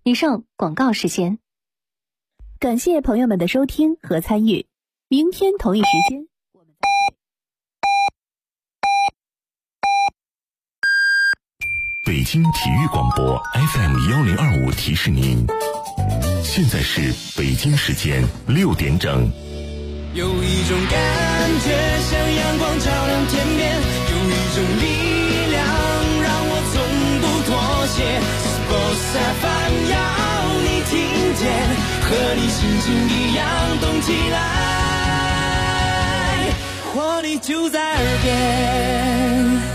以上广告时间。 感谢朋友们的收听和参与，明天同一时间我们再会。 北京体育广播 FM1025 提示您，现在是北京时间6点整。 有一种感觉像阳光照亮天边，有一种力量让我从不妥协。Sports FM 要你听见，和你心情一样动起来，活力就在耳边。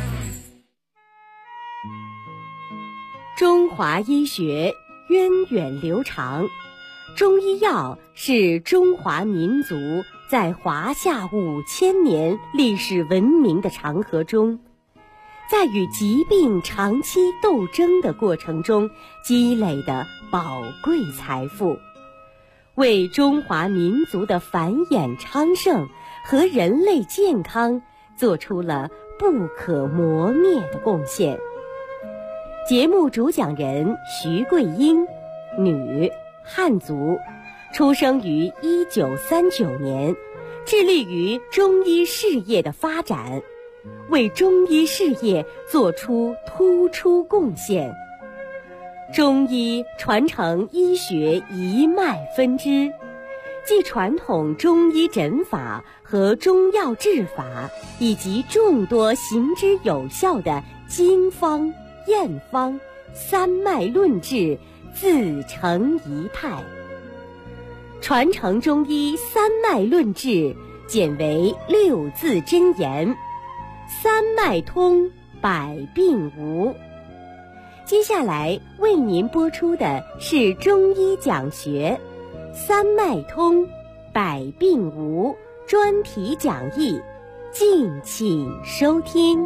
中华医学源远流长，中医药是中华民族在华夏5000年历史文明的长河中，在与疾病长期斗争的过程中积累的宝贵财富，为中华民族的繁衍昌盛和人类健康做出了不可磨灭的贡献。节目主讲人徐桂英，女，汉族，出生于1939年，致力于中医事业的发展，为中医事业做出突出贡献。中医传承医学一脉分支，即传统中医诊法和中药治法，以及众多行之有效的经方、验方、三脉论治自成一派。传承中医三脉论治简为6字真言：三脉通，百病无。接下来为您播出的是中医讲学三脉通，百病无专题讲义，敬请收听。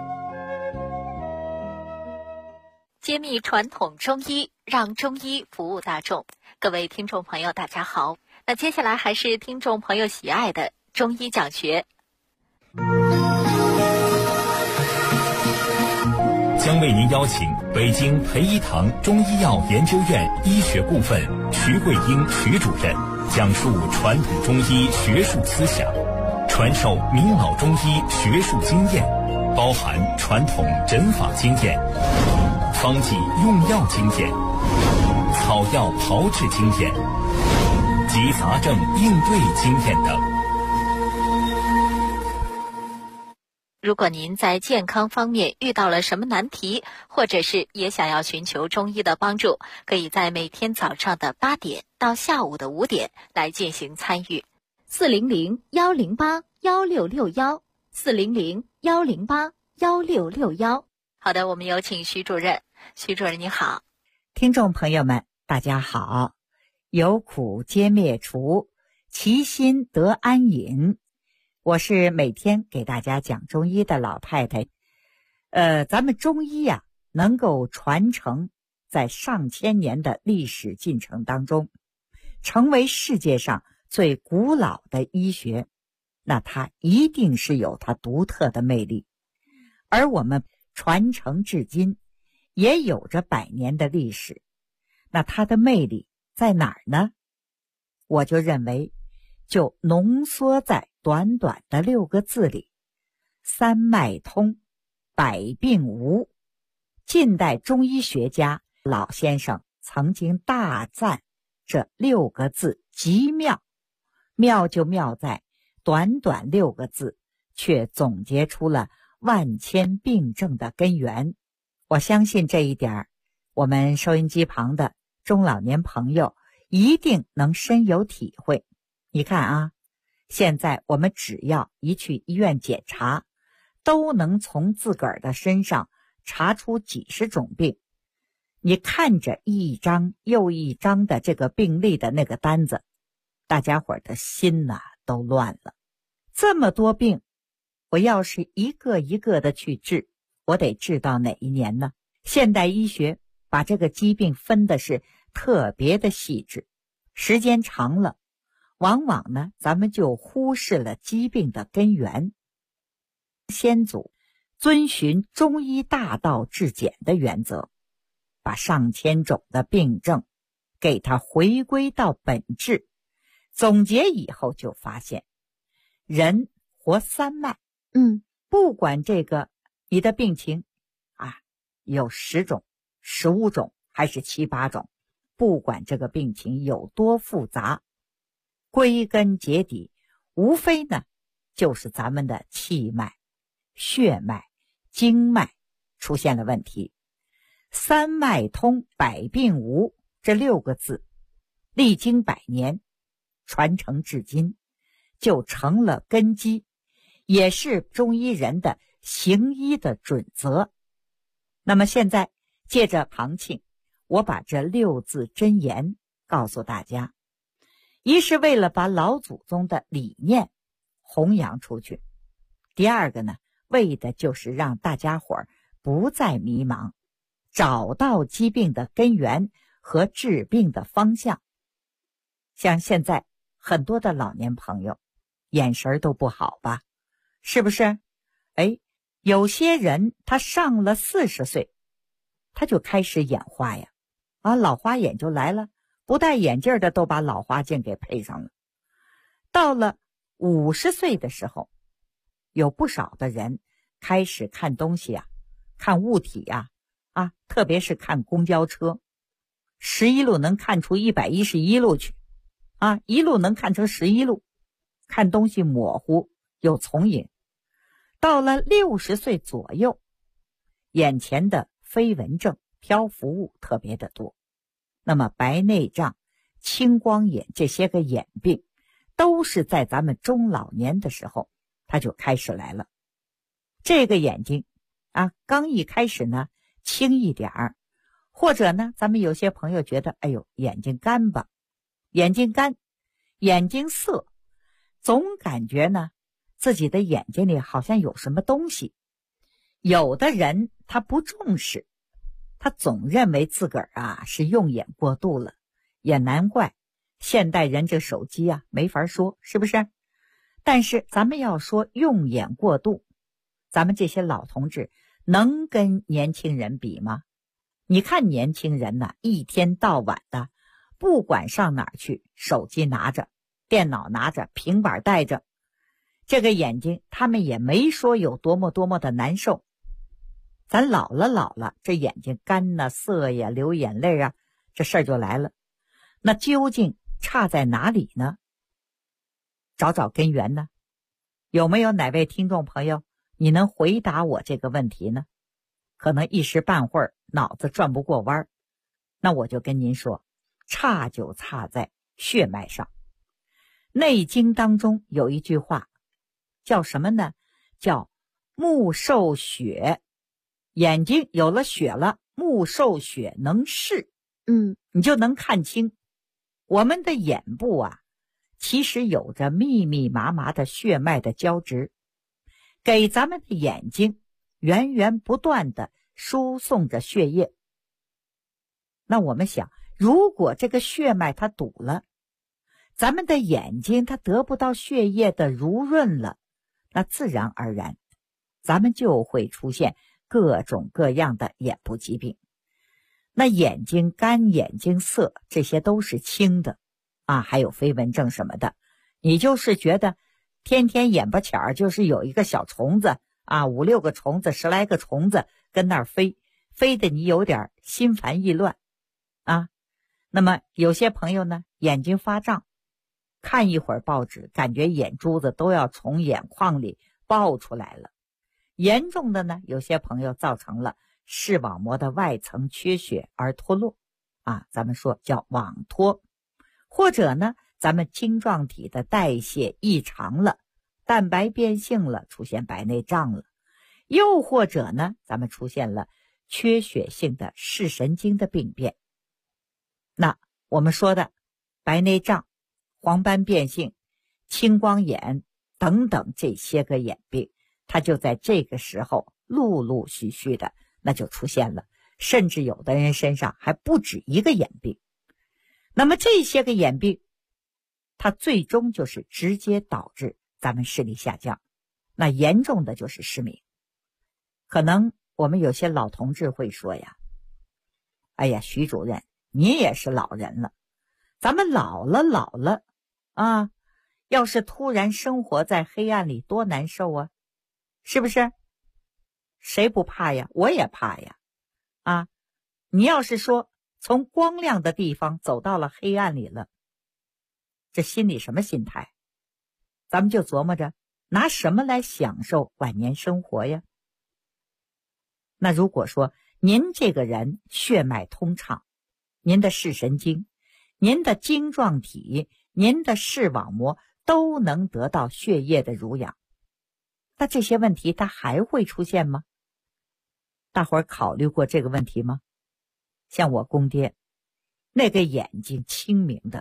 揭秘传统中医，让中医服务大众。各位听众朋友大家好，那接下来还是听众朋友喜爱的中医讲学。 将为您邀请北京培一堂中医药研究院医学部分徐桂英徐主任讲述传统中医学术思想，传授名老中医学术经验，包含传统诊法经验、方剂用药经验、草药炮制经验及杂症应对经验等。 如果您在健康方面遇到了什么难题，或者是也想要寻求中医的帮助，可以在每天早上的8点到下午的5点来进行参与。400-108-1661 400-108-1661。好的，我们有请徐主任。徐主任你好。 听众朋友们大家好。有苦皆灭除，其心得安隐。我是每天给大家讲中医的老太太。咱们中医啊，能够传承在上千年的历史进程当中，成为世界上最古老的医学，那它一定是有它独特的魅力。而我们传承至今也有着100年的历史，那它的魅力在哪儿呢？我就认为就浓缩在短短的6个字里：三脉通，百病无。近代中医学家老先生曾经大赞这6个字极妙，妙就妙在短短6个字却总结出了万千病症的根源。我相信这一点，我们收音机旁的中老年朋友一定能深有体会。你看啊，现在我们只要一去医院检查，都能从自个儿的身上查出几十种病。你看着一张又一张的这个病历的那个单子，大家伙的心呐都乱了。这么多病，我要是一个一个的去治，我得治到哪一年呢？现代医学把这个疾病分的是特别的细致，时间长了，往往呢咱们就忽视了疾病的根源。先祖遵循中医大道至简的原则， 把上千种的病症给它回归到本质。总结以后就发现，人活三脉，不管这个你的病情有10种、15种还是7、8种，不管这个病情有多复杂，归根结底无非呢就是咱们的气脉、血脉、经脉出现了问题。三脉通，百病无，这6个字历经100年传承至今，就成了根基，也是中医人的行医的准则。那么现在借着行庆，我把这6字真言告诉大家，一是为了把老祖宗的理念弘扬出去，第二个呢，为的就是让大家伙儿不再迷茫，找到疾病的根源和治病的方向。像现在很多的老年朋友眼神都不好吧，是不是？有些人他上了40岁，他就开始眼花呀，老花眼就来了，不戴眼镜的都把老花镜给配上了。到了50岁的时候，有不少的人开始看东西看物体特别是看公交车，11路能看出111路去一路能看成11路，看东西模糊有重影。到了60岁左右，眼前的飞蚊症、漂浮物特别的多，那么白内障、青光眼这些个眼病都是在咱们中老年的时候它就开始来了。这个眼睛刚一开始呢轻一点儿，或者呢咱们有些朋友觉得眼睛干吧，眼睛干、眼睛涩，总感觉呢自己的眼睛里好像有什么东西。有的人他不重视，他总认为自个儿是用眼过度了，也难怪现代人这手机没法说，是不是？但是咱们要说用眼过度，咱们这些老同志能跟年轻人比吗？你看年轻人一天到晚的，不管上哪儿去，手机拿着，电脑拿着，平板带着，这个眼睛他们也没说有多么多么的难受。咱老了，这眼睛干涩呀，流眼泪这事儿就来了。那究竟差在哪里呢？找找根源呢？有没有哪位听众朋友你能回答我这个问题呢？可能一时半会儿脑子转不过弯，那我就跟您说，差就差在血脉上。内经当中有一句话叫什么呢？叫目受血，眼睛有了血了，目受血能视，你就能看清。我们的眼部其实有着密密麻麻的血脉的交织，给咱们的眼睛源源不断的输送着血液。那我们想，如果这个血脉它堵了，咱们的眼睛它得不到血液的濡润了，那自然而然咱们就会出现各种各样的眼部疾病。那眼睛干、眼睛涩，这些都是轻的还有飞蚊症什么的，你就是觉得天天眼巴前儿就是有一个小虫子5、6个虫子、10来个虫子跟那儿飞得你有点心烦意乱那么有些朋友呢眼睛发胀，看一会儿报纸感觉眼珠子都要从眼眶里爆出来了。严重的呢，有些朋友造成了视网膜的外层缺血而脱落咱们说叫网脱。或者呢咱们晶状体的代谢异常了，蛋白变性了，出现白内障了。又或者呢咱们出现了缺血性的视神经的病变。那我们说的白内障、黄斑变性、青光眼等等这些个眼病，它就在这个时候陆陆续续的那就出现了，甚至有的人身上还不止一个眼病。那么这些个眼病它最终就是直接导致咱们视力下降，那严重的就是失明。可能我们有些老同志会说呀， 哎呀，徐主任，你也是老人了，咱们老了啊，要是突然生活在黑暗里多难受啊，是不是？谁不怕呀？我也怕呀。啊，你要是说从光亮的地方走到了黑暗里了，这心里什么心态？咱们就琢磨着拿什么来享受晚年生活呀？那如果说您这个人血脉通畅，您的视神经、您的晶状体、您的视网膜都能得到血液的濡养，那这些问题它还会出现吗？大伙儿考虑过这个问题吗？像我公爹，那个眼睛清明的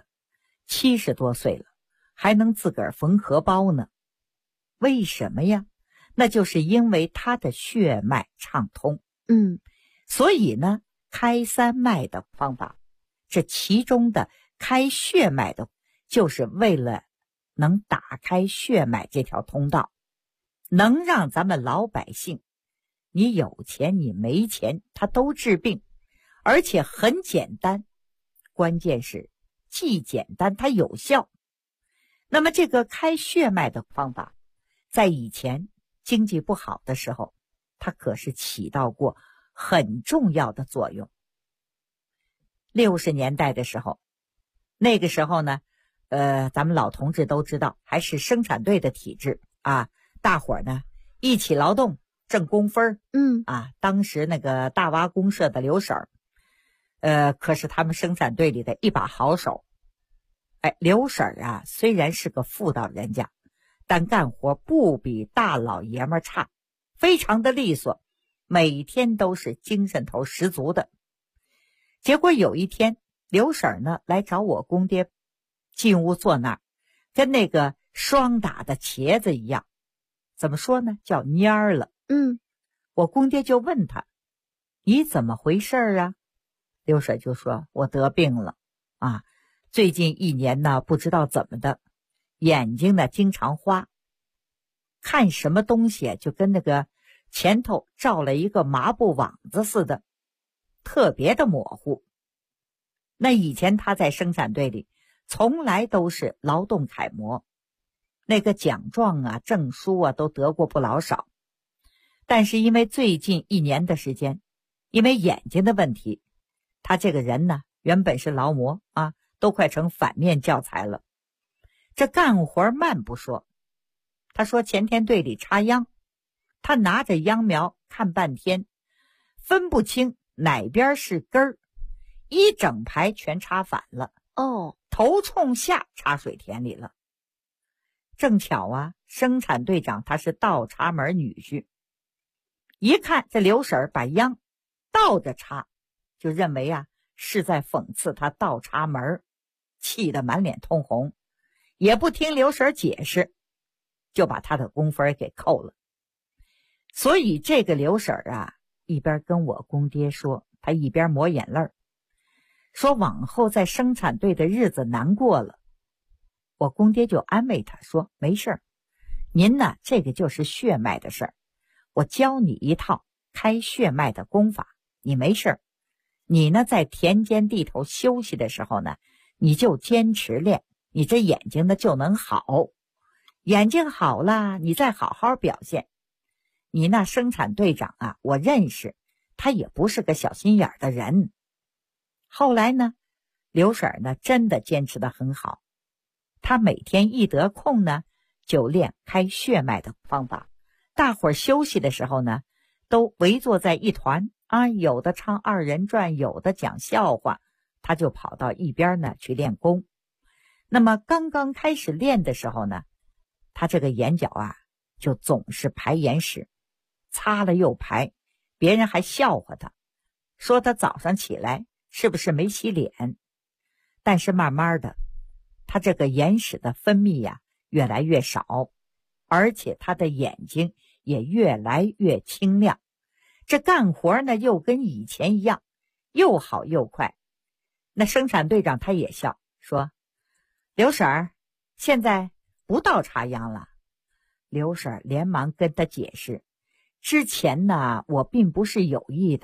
，70多岁了，还能自个儿缝荷包呢。为什么呀？那就是因为他的血脉畅通。所以呢，开三脉的方法，这其中的开血脉的，就是为了能打开血脉这条通道，能让咱们老百姓，你有钱你没钱，他都治病，而且很简单，关键是既简单它有效。那么这个开血脉的方法，在以前经济不好的时候，它可是起到过很重要的作用。60年代的时候，那个时候呢，咱们老同志都知道，还是生产队的体制啊，大伙儿呢一起劳动挣工分当时那个大洼公社的刘婶儿，可是他们生产队里的一把好手。刘婶儿啊，虽然是个妇道人家，但干活不比大老爷们差，非常的利索，每天都是精神头十足的。结果有一天，刘婶儿呢来找我公爹，进屋坐那儿，跟那个霜打的茄子一样，怎么说呢，叫蔫儿了。我公爹就问他，你怎么回事啊？刘婶儿就说，我得病了啊，最近1年呢，不知道怎么的，眼睛呢经常花，看什么东西就跟那个前头罩了一个麻布网子似的，特别的模糊。那以前他在生产队里从来都是劳动楷模，那个奖状啊证书啊都得过不老少，但是因为最近1年的时间，因为眼睛的问题，他这个人呢原本是劳模啊，都快成反面教材了。这干活慢不说，他说前天队里插秧，他拿着秧苗看半天，分不清哪边是根儿，一整排全插反了。头冲下插水田里了。正巧啊，生产队长他是倒插门女婿，一看这刘婶儿把秧倒着插，就认为啊是在讽刺他倒插门，气得满脸通红，也不听刘婶儿解释，就把他的工分给扣了。所以这个刘婶儿啊，一边跟我公爹说，他一边抹眼泪，说往后在生产队的日子难过了。我公爹就安慰他说，没事儿，您呢这个就是血脉的事儿，我教你一套开血脉的功法，你没事儿，你呢在田间地头休息的时候呢，你就坚持练，你这眼睛呢就能好，眼睛好了，你再好好表现。你那生产队长啊，我认识，他也不是个小心眼的人。后来呢，刘婶儿呢真的坚持得很好，她每天一得空呢，就练开血脉的方法。大伙儿休息的时候呢，都围坐在一团啊，有的唱2人转，有的讲笑话，他就跑到一边呢去练功。那么刚刚开始练的时候呢，他这个眼角啊就总是排眼屎，擦了又排，别人还笑话他，说他早上起来是不是没洗脸。但是慢慢的，他这个眼屎的分泌呀越来越少，而且他的眼睛也越来越清亮，这干活呢又跟以前一样，又好又快。那生产队长他也笑说，刘婶儿现在不倒插秧了。刘婶儿连忙跟他解释，之前呢我并不是有意的，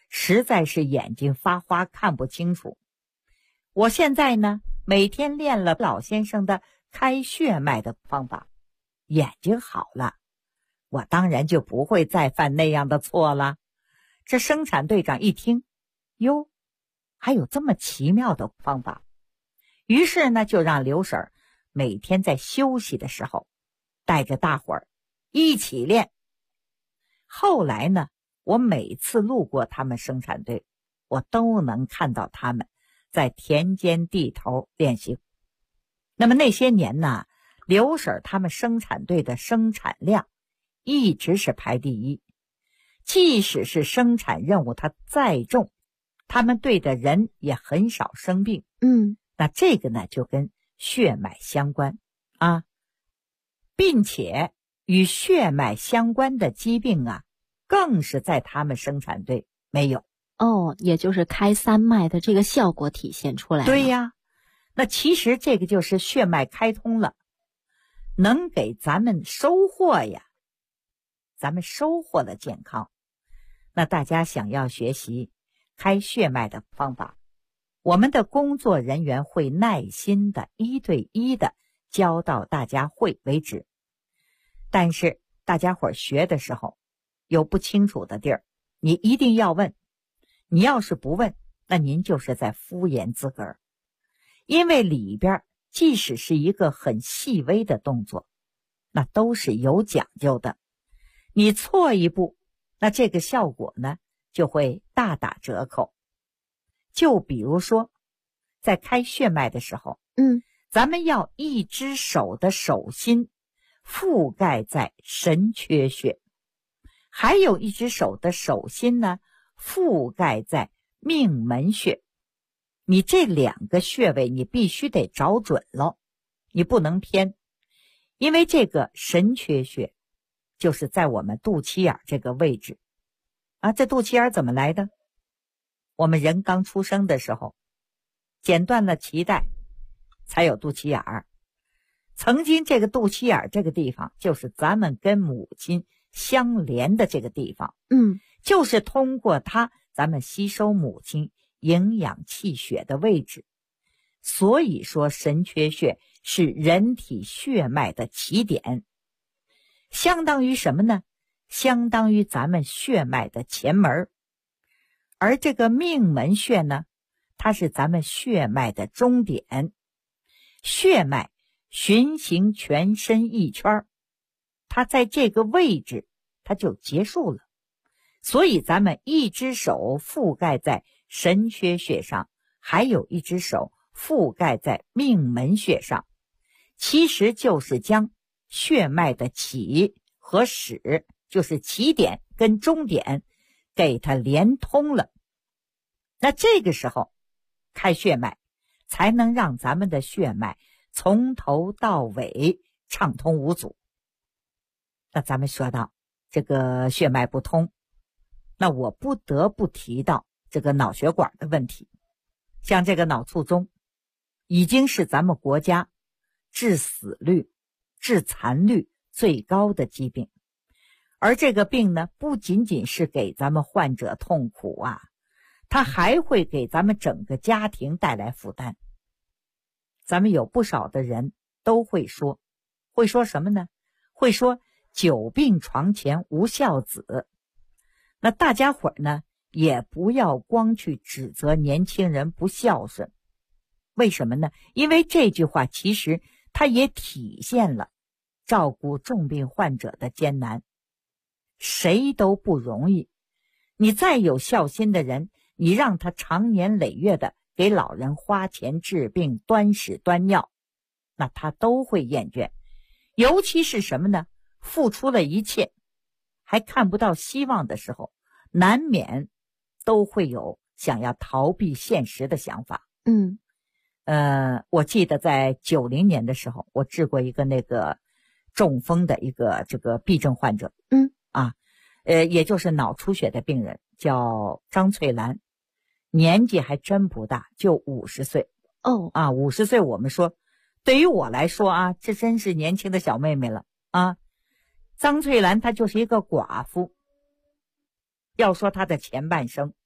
实在是眼睛发花，看不清楚。我现在呢，每天练了老先生的开血脉的方法，眼睛好了，我当然就不会再犯那样的错了。这生产队长一听，哟，还有这么奇妙的方法，于是呢，就让刘婶儿每天在休息的时候，带着大伙儿一起练。后来呢，我每次路过他们生产队，我都能看到他们在田间地头练习。那么那些年呢，刘婶儿他们生产队的生产量一直是排第一，即使是生产任务它再重，他们队的人也很少生病。那这个呢，就跟血脉相关啊，并且与血脉相关的疾病啊，更是在他们生产队没有。 也就是开三脉的这个效果体现出来了。 对呀，那其实这个就是血脉开通了，能给咱们收获呀，咱们收获了健康。那大家想要学习开血脉的方法，我们的工作人员会耐心的一对一的教到大家会为止。但是大家伙学的时候有不清楚的地儿，你一定要问。你要是不问，那您就是在敷衍自个儿。因为里边即使是一个很细微的动作，那都是有讲究的。你错一步，那这个效果呢就会大打折扣。就比如说在开血脉的时候，咱们要一只手的手心覆盖在神阙穴，还有一只手的手心呢覆盖在命门穴。你这两个穴位你必须得找准了，你不能偏。因为这个神阙穴就是在我们肚脐眼这个位置啊。这肚脐眼怎么来的？我们人刚出生的时候剪断了脐带才有肚脐眼儿。曾经这个肚脐眼这个地方就是咱们跟母亲相连的这个地方，就是通过它咱们吸收母亲营养气血的位置。所以说神阙穴是人体血脉的起点，相当于什么呢？相当于咱们血脉的前门。而这个命门穴呢，它是咱们血脉的终点。血脉循行全身一圈，它在这个位置它就结束了。所以咱们一只手覆盖在神阙穴上，还有一只手覆盖在命门穴上，其实就是将血脉的起和始，就是起点跟终点给它连通了。那这个时候开血脉才能让咱们的血脉从头到尾畅通无阻。那咱们说到这个血脉不通，那我不得不提到这个脑血管的问题。像这个脑卒中已经是咱们国家致死率、致残率最高的疾病。而这个病呢，不仅仅是给咱们患者痛苦啊，它还会给咱们整个家庭带来负担。咱们有不少的人都会说什么呢？会说久病床前无孝子。那大家伙呢，也不要光去指责年轻人不孝顺。为什么呢？因为这句话其实它也体现了照顾重病患者的艰难。谁都不容易，你再有孝心的人，你让他长年累月的给老人花钱治病、端屎端尿，那他都会厌倦。尤其是什么呢？付出了一切还看不到希望的时候，难免都会有想要逃避现实的想法。我记得在90年的时候，我治过一个那个中风的一个这个痹症患者，也就是脑出血的病人，叫张翠兰，年纪还真不大，就50岁。50岁，我们说对于我来说啊，这真是年轻的小妹妹了啊。张翠兰她就是一个寡妇。要说她的前半生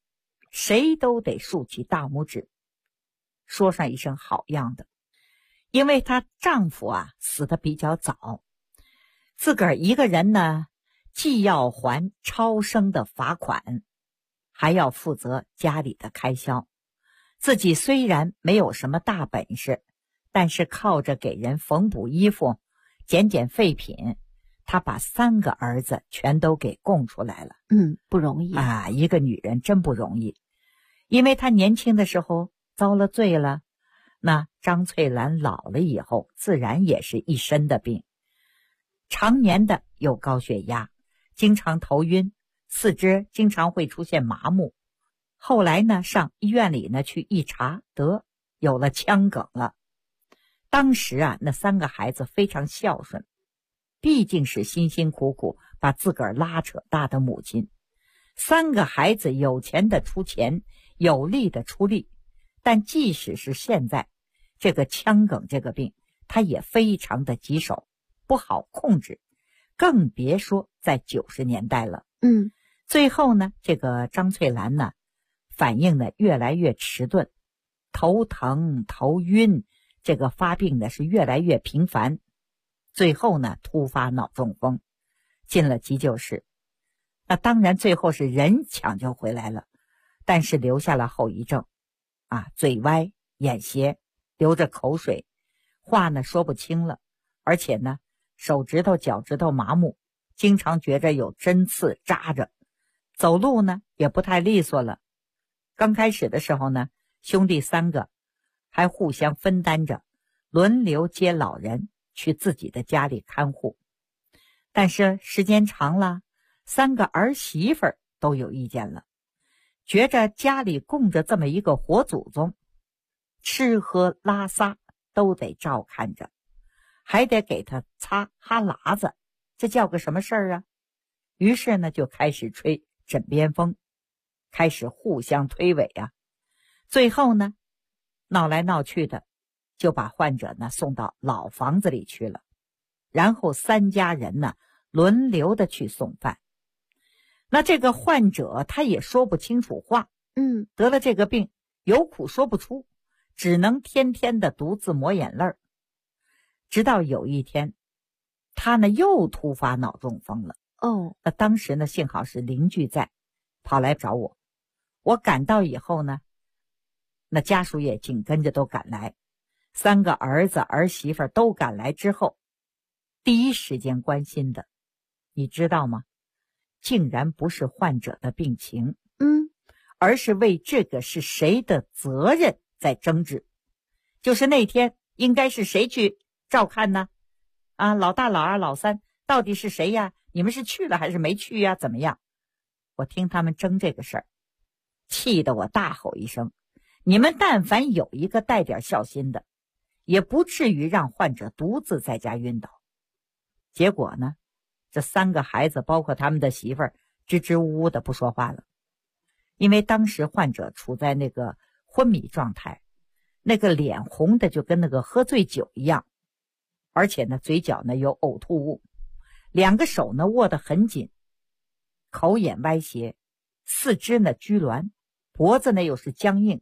谁都得竖起大拇指，说上一声好样的。因为她丈夫啊死得比较早，自个儿一个人呢，既要还超生的罚款，还要负责家里的开销。自己虽然没有什么大本事，但是靠着给人缝补衣服、捡废品，她把3个儿子全都给供出来了。 不容易啊，一个女人真不容易。因为她年轻的时候遭了罪了，那张翠兰老了以后，自然也是一身的病，常年的有高血压，经常头晕，四肢经常会出现麻木。后来呢，上医院里呢去一查，得有了腔梗了。当时啊，那3个孩子非常孝顺，毕竟是辛辛苦苦把自个儿拉扯大的母亲。3个孩子有钱的出钱，有力的出力，但即使是现在，这个腔梗这个病，它也非常的棘手，不好控制，更别说在90年代了。最后呢，这个张翠兰呢，反应呢越来越迟钝，头疼头晕，这个发病呢是越来越频繁，最后呢突发脑中风，进了急救室。那当然最后是人抢救回来了，但是留下了后遗症啊，嘴歪眼斜，流着口水，话呢说不清了，而且呢手指头脚趾头麻木，经常觉着有针刺扎着，走路呢也不太利索了。刚开始的时候呢，兄弟3个还互相分担着，轮流接老人去自己的家里看护。但是时间长了，3个儿媳妇都有意见了，觉着家里供着这么一个活祖宗，吃喝拉撒都得照看着，还得给他擦哈喇子，这叫个什么事儿啊？于是呢就开始吹枕边风，开始互相推诿啊。最后呢闹来闹去的，就把患者呢送到老房子里去了，然后3家人呢轮流的去送饭。那这个患者他也说不清楚话，得了这个病有苦说不出，只能天天的独自抹眼泪。直到有一天他呢又突发脑中风了。那当时呢幸好是邻居在，跑来找我。我赶到以后呢，那家属也紧跟着都赶来，3个儿子儿媳妇都赶来之后，第一时间关心的，你知道吗？竟然不是患者的病情，而是为这个是谁的责任在争执。就是那天应该是谁去照看呢？啊，老大老二老三到底是谁呀？你们是去了还是没去呀？怎么样？我听他们争这个事儿，气得我大吼一声，你们但凡有一个带点孝心的，也不至于让患者独自在家晕倒。结果呢，这3个孩子包括他们的媳妇儿支支吾吾的不说话了。因为当时患者处在那个昏迷状态，那个脸红的就跟那个喝醉酒一样，而且呢嘴角呢有呕吐物，2个手呢握得很紧，口眼歪斜，四肢呢拘挛，脖子呢又是僵硬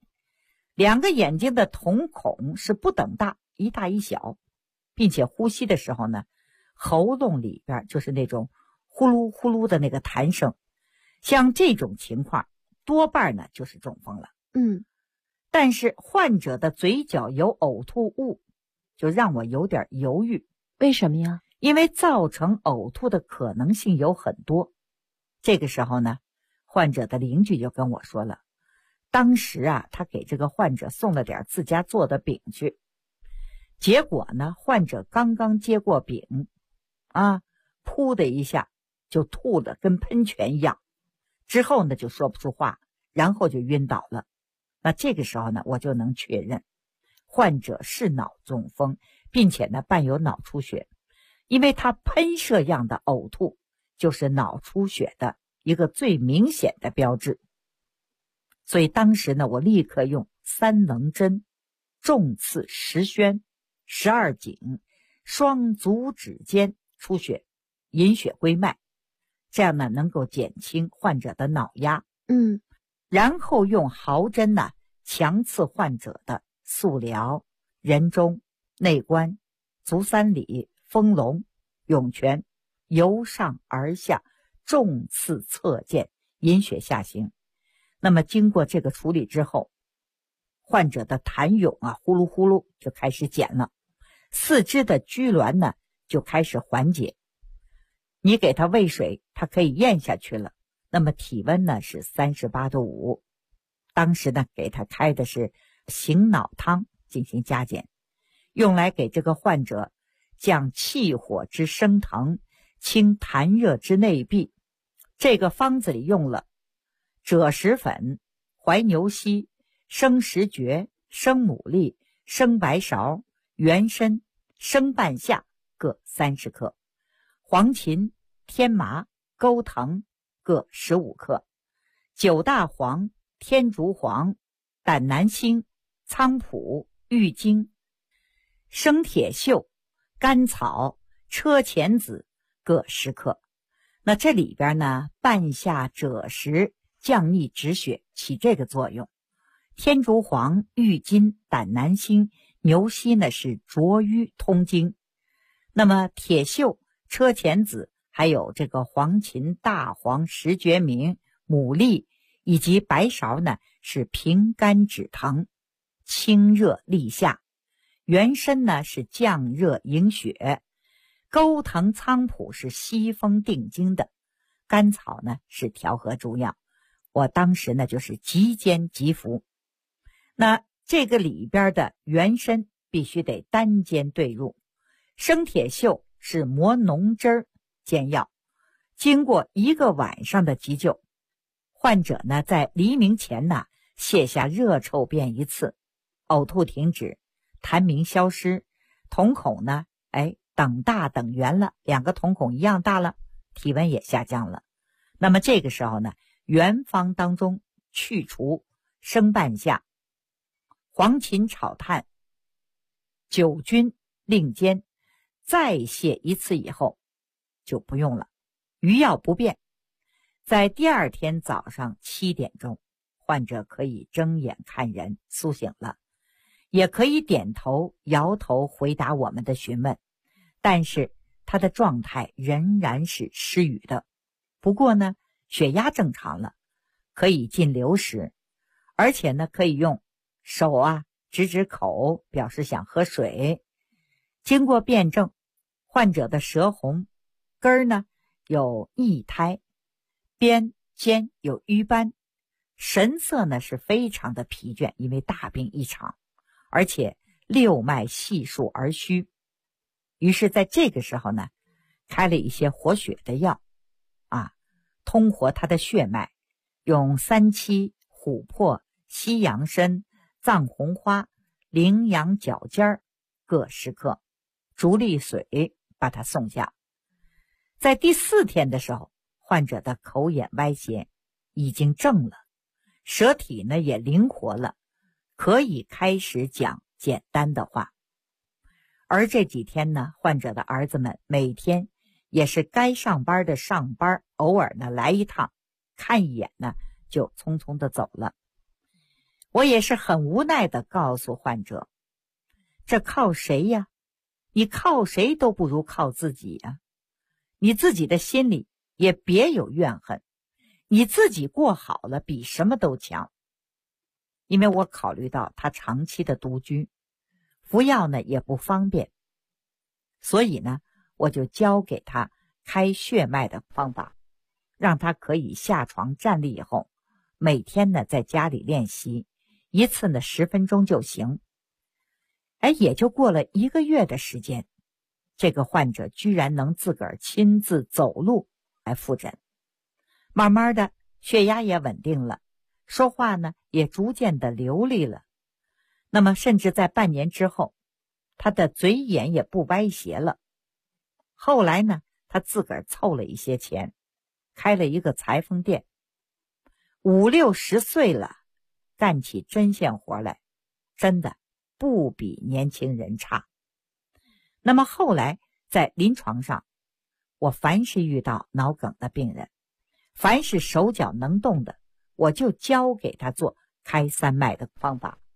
，2个眼睛的瞳孔是不等大，一大一小，并且呼吸的时候呢，喉咙里边就是那种呼噜呼噜的那个痰声。像这种情况多半呢就是中风了。但是患者的嘴角有呕吐物，就让我有点犹豫。 为什么呀？ 因为造成呕吐的可能性有很多。这个时候呢，患者的邻居就跟我说了，当时啊他给这个患者送了点自家做的饼去，结果呢患者刚刚接过饼啊，噗的一下就吐得跟喷泉一样，之后呢就说不出话，然后就晕倒了。那这个时候呢我就能确认患者是脑中风，并且呢伴有脑出血，因为他喷射样的呕吐就是脑出血的一个最明显的标志。所以当时呢我立刻用3棱针重刺10宣12井双足指间出血，引血归脉，这样呢能够减轻患者的脑压。 然后用毫针呢强刺患者的素髎、人中、内关、足三里、丰隆、涌泉，由上而下重刺侧剑，引血下行。那么经过这个处理之后，患者的痰涌啊呼噜呼噜就开始减了，四肢的拘挛呢就开始缓解。你给他喂水，他可以咽下去了。那么体温呢是38度5，当时呢给他开的是醒脑汤进行加减，用来给这个患者降气火之升腾，清痰热之内闭。这个方子里用了赭石粉、怀牛膝、生石蕨、生牡蛎、生白芍、元参、生半夏各30克，黄芩、天麻、钩藤各15克，9大黄、天竺黄、胆南星、苍蒲、郁金、生铁锈、甘草、车前子各10克。那这里边呢，半夏、赭石降逆止血，起这个作用。天竺黄、郁金、胆南星、牛膝呢是浊瘀通经。那么铁锈、车前子还有这个黄芩、大黄、石决明、牡蛎以及白芍呢是平肝止疼、清热利下。元参呢是降热营血，钩藤、苍蒲是息风定惊的，甘草呢是调和诸药。我当时呢就是即煎即服。那这个里边的元参必须得单煎对入，生铁锈是磨浓汁儿煎药。经过1个晚上的急救，患者呢在黎明前呢泻下热臭便1次，呕吐停止，痰鸣消失，瞳孔呢等大等圆了，2个瞳孔一样大了，体温也下降了。那么这个时候呢，原方当中去除生半夏、黄芩炒炭、9菌令煎，再泻1次以后就不用了，余药不变。在第2天早上7点钟，患者可以睁眼看人，苏醒了，也可以点头摇头回答我们的询问，但是他的状态仍然是失语的。不过呢，血压正常了，可以进流食，而且呢可以用手指指口表示想喝水。经过辩证，患者的舌红，根儿呢有异苔，边肩有瘀斑，神色呢是非常的疲倦，因为大病一场，而且六脉细数而虚。于是在这个时候呢，开了一些活血的药通活他的血脉，用三七、琥珀、西洋参、藏红花、羚羊角尖各10克，竹沥水把它送下。在第4天的时候，患者的口眼歪斜已经正了，舌体呢也灵活了，可以开始讲简单的话。而这几天呢，患者的儿子们每天也是该上班的上班，偶尔呢来一趟，看一眼呢就匆匆的走了。我也是很无奈的告诉患者，这靠谁呀？你靠谁都不如靠自己呀。你自己的心里也别有怨恨，你自己过好了比什么都强。因为我考虑到他长期的独居，服药呢也不方便，所以呢我就教给他开血脉的方法，让他可以下床站立以后，每天呢在家里练习，1次呢10分钟就行。也就过了1个月的时间，这个患者居然能自个儿亲自走路来复诊，慢慢的血压也稳定了，说话呢也逐渐的流利了。那么甚至在半年之后，他的嘴眼也不歪斜了。后来呢，他自个儿凑了一些钱，开了一个裁缝店，5、60岁了，干起针线活来，真的不比年轻人差。那么后来在临床上，我凡是遇到脑梗的病人，凡是手脚能动的， 我就教给他做开三脉的方法。